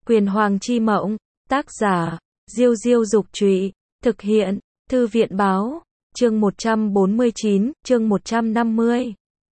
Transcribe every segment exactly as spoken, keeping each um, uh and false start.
Quyền Hoàng Chi Mộng, tác giả, Diêu Diêu Dục Trụy, thực hiện, Thư viện Báo, chương một trăm bốn mươi chín, chương một trăm năm mươi.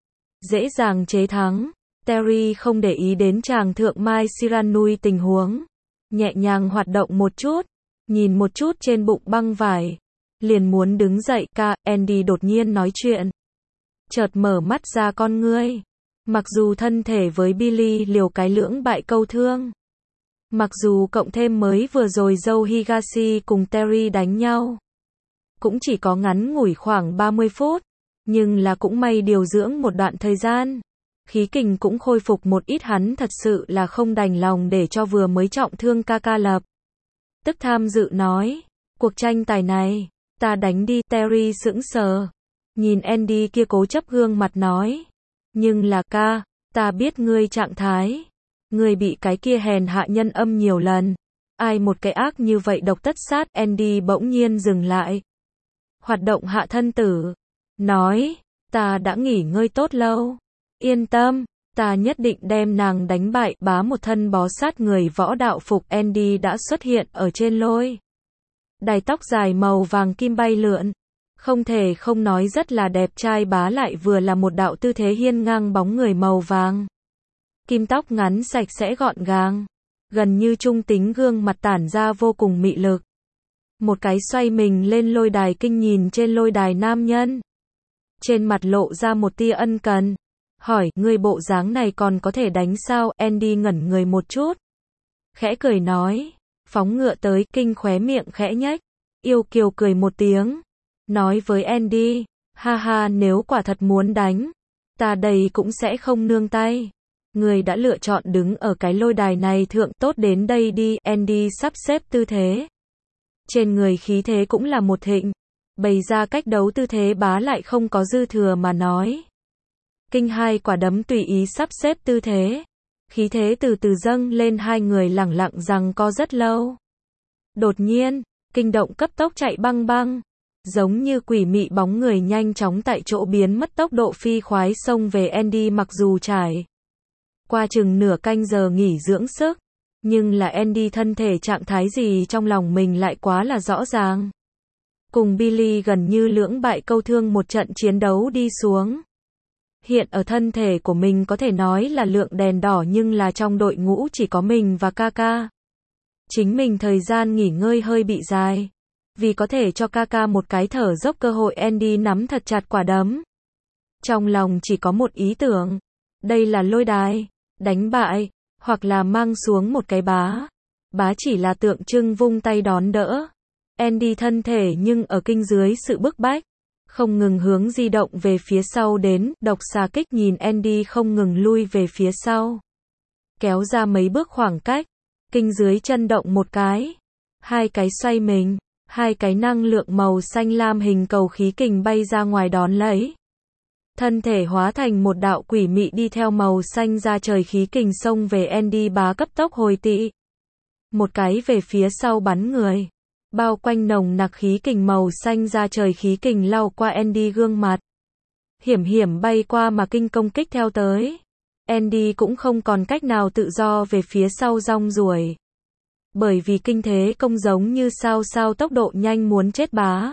Dễ dàng chế thắng, Terry không để ý đến chàng thượng Mai Shiranui tình huống. Nhẹ nhàng hoạt động một chút, nhìn một chút trên bụng băng vải. Liền muốn đứng dậy ca, Andy đột nhiên nói chuyện. Chợt mở mắt ra con ngươi. Mặc dù thân thể với Billy liều cái lưỡng bại câu thương. Mặc dù cộng thêm mới vừa rồi Joe Higashi cùng Terry đánh nhau. Cũng chỉ có ngắn ngủi khoảng ba mươi phút. Nhưng là cũng may điều dưỡng một đoạn thời gian. Khí kình cũng khôi phục một ít, hắn thật sự là không đành lòng để cho vừa mới trọng thương ca ca lập. Tức tham dự nói. Cuộc tranh tài này, ta đánh đi. Terry sững sờ. Nhìn Andy kia cố chấp gương mặt nói. Nhưng là ca, ta biết ngươi trạng thái. Ngươi bị cái kia hèn hạ nhân âm nhiều lần. Ai một cái ác như vậy độc tất sát. Andy bỗng nhiên dừng lại. Hoạt động hạ thân tử. Nói, ta đã nghỉ ngơi tốt lâu. Yên tâm, ta nhất định đem nàng đánh bại. Bá một thân bó sát người võ đạo phục Andy đã xuất hiện ở trên lôi. Đài tóc dài màu vàng kim bay lượn. Không thể không nói rất là đẹp trai, bá lại vừa là một đạo tư thế hiên ngang bóng người màu vàng. Kim tóc ngắn sạch sẽ gọn gàng. Gần như trung tính gương mặt tản ra vô cùng mị lực. Một cái xoay mình lên lôi đài kinh nhìn trên lôi đài nam nhân. Trên mặt lộ ra một tia ân cần. Hỏi, ngươi bộ dáng này còn có thể đánh sao? Andy ngẩn người một chút. Khẽ cười nói. Phóng ngựa tới, kinh khóe miệng khẽ nhếch. Yêu kiều cười một tiếng. Nói với Andy. Ha ha, nếu quả thật muốn đánh. Ta đây cũng sẽ không nương tay. Ngươi đã lựa chọn đứng ở cái lôi đài này thượng, tốt đến đây đi. Andy sắp xếp tư thế. Trên người khí thế cũng là một thịnh. Bày ra cách đấu tư thế, bá lại không có dư thừa mà nói. Kinh hai quả đấm tùy ý sắp xếp tư thế. Khí thế từ từ dâng lên, hai người lẳng lặng giằng co rất lâu. Đột nhiên, kinh động cấp tốc chạy băng băng. Giống như quỷ mị bóng người nhanh chóng tại chỗ biến mất, tốc độ phi khoái xông về Andy. Mặc dù trải qua chừng nửa canh giờ nghỉ dưỡng sức, nhưng là Andy thân thể trạng thái gì trong lòng mình lại quá là rõ ràng. Cùng Billy gần như lưỡng bại câu thương một trận chiến đấu đi xuống. Hiện ở thân thể của mình có thể nói là lượng đèn đỏ, nhưng là trong đội ngũ chỉ có mình và Kaka. Chính mình thời gian nghỉ ngơi hơi bị dài. Vì có thể cho Kaka một cái thở dốc cơ hội, Andy nắm thật chặt quả đấm. Trong lòng chỉ có một ý tưởng. Đây là lôi đài. Đánh bại, hoặc là mang xuống một cái bá. Bá chỉ là tượng trưng vung tay đón đỡ. Andy thân thể nhưng ở kinh dưới sự bức bách. Không ngừng hướng di động về phía sau đến, độc xà kích nhìn Andy không ngừng lui về phía sau. Kéo ra mấy bước khoảng cách. Kinh dưới chân động một cái. Hai cái xoay mình. Hai cái năng lượng màu xanh lam hình cầu khí kình bay ra ngoài đón lấy. Thân thể hóa thành một đạo quỷ mị đi theo màu xanh ra trời khí kình xông về Andy, bá cấp tốc hồi tị. Một cái về phía sau bắn người. Bao quanh nồng nặc khí kình màu xanh ra trời khí kình lao qua Andy gương mặt. Hiểm hiểm bay qua mà kinh công kích theo tới. Andy cũng không còn cách nào tự do về phía sau rong ruổi. Bởi vì kinh thế công giống như sao sao tốc độ nhanh muốn chết bá.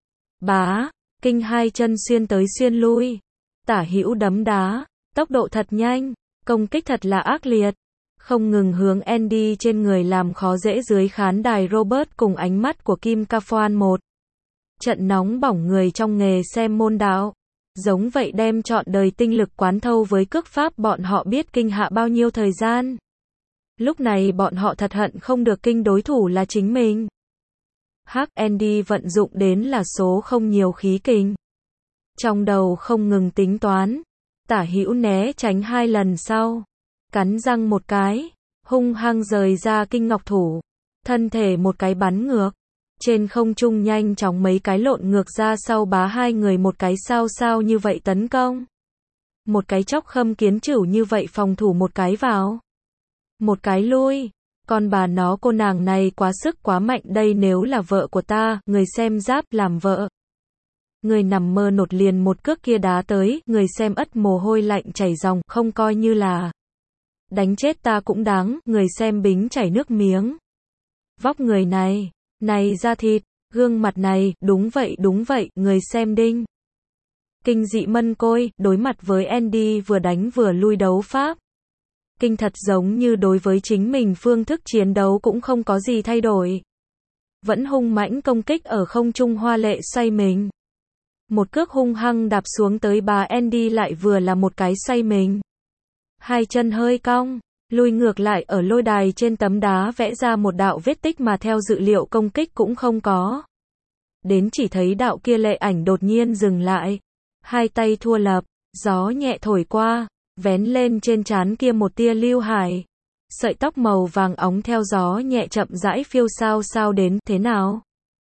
Bá, kinh hai chân xuyên tới xuyên lui. Tả hữu đấm đá, tốc độ thật nhanh, công kích thật là ác liệt. Không ngừng hướng Andy trên người làm khó dễ dưới khán đài Robert cùng ánh mắt của Kim Ka-Phoan một. Trận nóng bỏng người trong nghề xem môn đạo. Giống vậy đem trọn đời tinh lực quán thâu với cước pháp, bọn họ biết kinh hạ bao nhiêu thời gian. Lúc này bọn họ thật hận không được kinh đối thủ là chính mình. Hắc, Andy vận dụng đến là số không nhiều khí kình. Trong đầu không ngừng tính toán. Tả hữu né tránh hai lần sau. Cắn răng một cái. Hung hăng rời ra kinh ngọc thủ. Thân thể một cái bắn ngược. Trên không trung nhanh chóng mấy cái lộn ngược ra sau, bá hai người một cái sao sao như vậy tấn công. Một cái chóc khâm kiến chửu như vậy phòng thủ, một cái vào. Một cái lui. Con bà nó, cô nàng này quá sức quá mạnh, đây nếu là vợ của ta, người xem giáp làm vợ. Người nằm mơ nột liền một cước kia đá tới, người xem ất mồ hôi lạnh chảy ròng, không coi như là Đánh chết ta cũng đáng, người xem bính chảy nước miếng. Vóc người này, này da thịt, gương mặt này, đúng vậy đúng vậy, người xem đinh. Kinh dị mân côi, đối mặt với Andy vừa đánh vừa lui đấu pháp. Kinh thật giống như đối với chính mình phương thức chiến đấu cũng không có gì thay đổi. Vẫn hung mãnh công kích ở không trung hoa lệ xoay mình. Một cước hung hăng đạp xuống tới bà Andy lại vừa là một cái xoay mình. Hai chân hơi cong, lui ngược lại ở lôi đài trên tấm đá vẽ ra một đạo vết tích mà theo dự liệu công kích cũng không có. Đến chỉ thấy đạo kia lệ ảnh đột nhiên dừng lại. Hai tay thua lập, gió nhẹ thổi qua, vén lên trên trán kia một tia lưu hải. Sợi tóc màu vàng óng theo gió nhẹ chậm rãi phiêu sao sao đến, thế nào?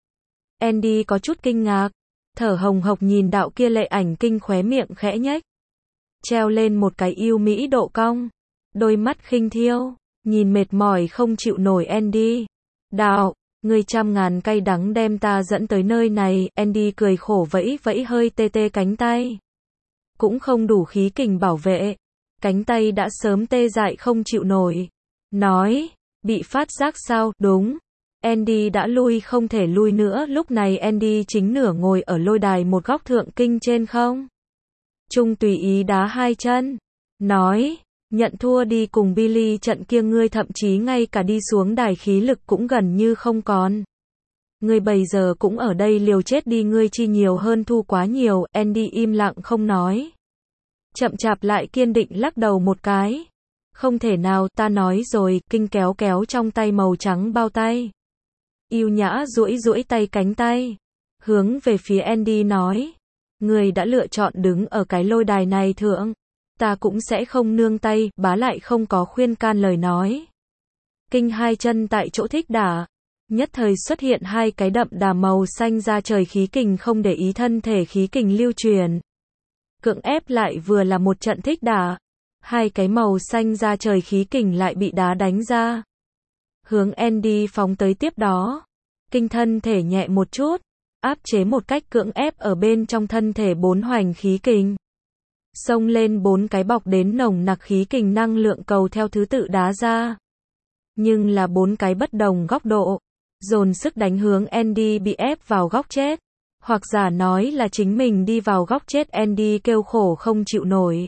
Andy có chút kinh ngạc, thở hồng hộc nhìn đạo kia lệ ảnh kinh khóe miệng khẽ nhếch. Treo lên một cái yêu mỹ độ cong, đôi mắt khinh thiêu, nhìn mệt mỏi không chịu nổi Andy. Đạo, ngươi trăm ngàn cay đắng đem ta dẫn tới nơi này, Andy cười khổ vẫy vẫy hơi tê tê cánh tay. Cũng không đủ khí kình bảo vệ, cánh tay đã sớm tê dại không chịu nổi. Nói, bị phát giác sao, đúng. Andy đã lui không thể lui nữa, lúc này Andy chính nửa ngồi ở lôi đài một góc thượng kinh trên không. Trung tùy ý đá hai chân. Nói, nhận thua đi, cùng Billy trận kia ngươi thậm chí ngay cả đi xuống đài khí lực cũng gần như không còn. Ngươi bây giờ cũng ở đây liều chết đi, ngươi chi nhiều hơn thu quá nhiều. Andy im lặng không nói. Chậm chạp lại kiên định lắc đầu một cái. Không thể nào, ta nói rồi, kinh kéo kéo trong tay màu trắng bao tay. Yêu nhã duỗi duỗi tay cánh tay. Hướng về phía Andy nói. Ngươi đã lựa chọn đứng ở cái lôi đài này thượng. Ta cũng sẽ không nương tay, bá lại không có khuyên can lời nói. Kinh hai chân tại chỗ thích đả. Nhất thời xuất hiện hai cái đậm đà màu xanh ra trời khí kình, không để ý thân thể khí kình lưu truyền. Cưỡng ép lại vừa là một trận thích đả. Hai cái màu xanh ra trời khí kình lại bị đá đánh ra. Hướng Andy phóng tới tiếp đó. Kinh thân thể nhẹ một chút. Áp chế một cách cưỡng ép ở bên trong thân thể bốn hoành khí kình. Xông lên bốn cái bọc đến nồng nặc khí kình năng lượng cầu theo thứ tự đá ra. Nhưng là bốn cái bất đồng góc độ. Dồn sức đánh hướng Andy bị ép vào góc chết. Hoặc giả nói là chính mình đi vào góc chết, Andy kêu khổ không chịu nổi.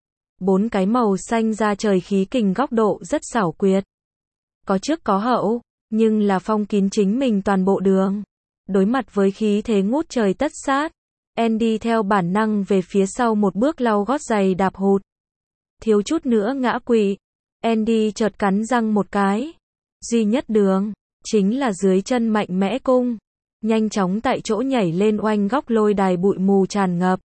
Bốn cái màu xanh ra trời khí kình góc độ rất xảo quyệt. Có trước có hậu, nhưng là phong kín chính mình toàn bộ đường. Đối mặt với khí thế ngút trời tất sát, Andy theo bản năng về phía sau một bước lau gót giày đạp hụt. Thiếu chút nữa ngã quỵ. Andy chợt cắn răng một cái. Duy nhất đường, chính là dưới chân mạnh mẽ cung. Nhanh chóng tại chỗ nhảy lên oanh góc lôi đài, bụi mù tràn ngập.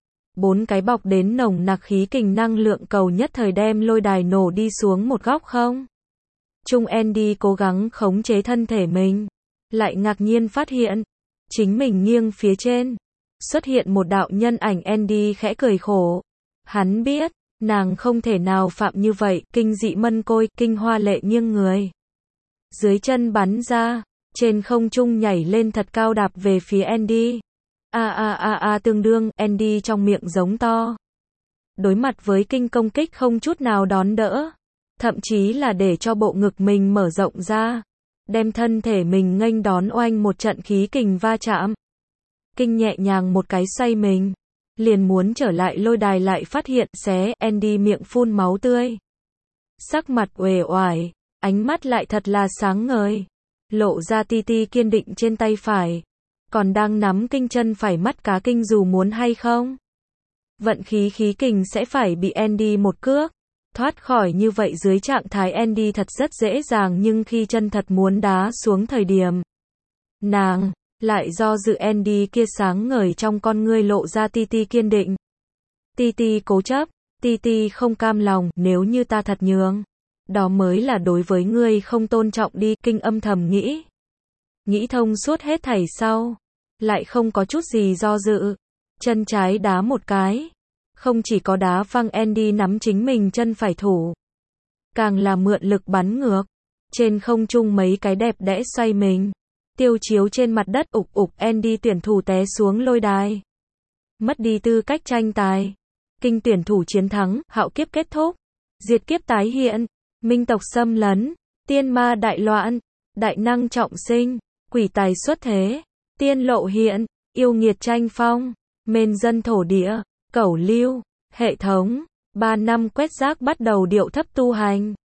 Bốn cái bọc đến nồng nặc khí kình năng lượng cầu nhất thời đem lôi đài nổ đi xuống một góc không. Trung Andy cố gắng khống chế thân thể mình. Lại ngạc nhiên phát hiện. Chính mình nghiêng phía trên. Xuất hiện một đạo nhân ảnh. Andy khẽ cười khổ. Hắn biết, nàng không thể nào phạm như vậy. Kinh dị mân côi, kinh hoa lệ nghiêng người. Dưới chân bắn ra. Trên không trung nhảy lên thật cao đạp về phía Andy. A a a a tương đương, Andy trong miệng giống to. Đối mặt với kinh công kích không chút nào đón đỡ. Thậm chí là để cho bộ ngực mình mở rộng ra. Đem thân thể mình nghênh đón oanh một trận khí kình va chạm. Kinh nhẹ nhàng một cái xoay mình. Liền muốn trở lại lôi đài lại phát hiện xé, Andy miệng phun máu tươi. Sắc mặt uể oải, ánh mắt lại thật là sáng ngời. Lộ ra ti ti kiên định trên tay phải. Còn đang nắm kinh chân phải, mắt cá kinh dù muốn hay không. Vận khí khí kình sẽ phải bị Andy một cước. Thoát khỏi như vậy dưới trạng thái Andy thật rất dễ dàng, nhưng khi chân thật muốn đá xuống thời điểm. Nàng, lại do dự. Andy kia sáng ngời trong con ngươi lộ ra ti ti kiên định. Ti ti cố chấp, ti ti không cam lòng, nếu như ta thật nhường. Đó mới là đối với ngươi không tôn trọng đi, kinh âm thầm nghĩ. Nghĩ thông suốt hết thảy sau. Lại không có chút gì do dự. Chân trái đá một cái. Không chỉ có đá văng Andy nắm chính mình chân phải thủ. Càng là mượn lực bắn ngược. Trên không trung mấy cái đẹp đẽ xoay mình. Tiêu chiếu trên mặt đất ục ục, Andy tuyển thủ té xuống lôi đài. Mất đi tư cách tranh tài. Kinh tuyển thủ chiến thắng, hạo kiếp kết thúc. diệt kiếp tái hiện, minh tộc xâm lấn, tiên ma đại loạn, đại năng trọng sinh, quỷ tài xuất thế, tiên lộ hiện, yêu nghiệt tranh phong, mên dân thổ địa, cẩu lưu, hệ thống, ba năm quét rác bắt đầu điệu thấp tu hành.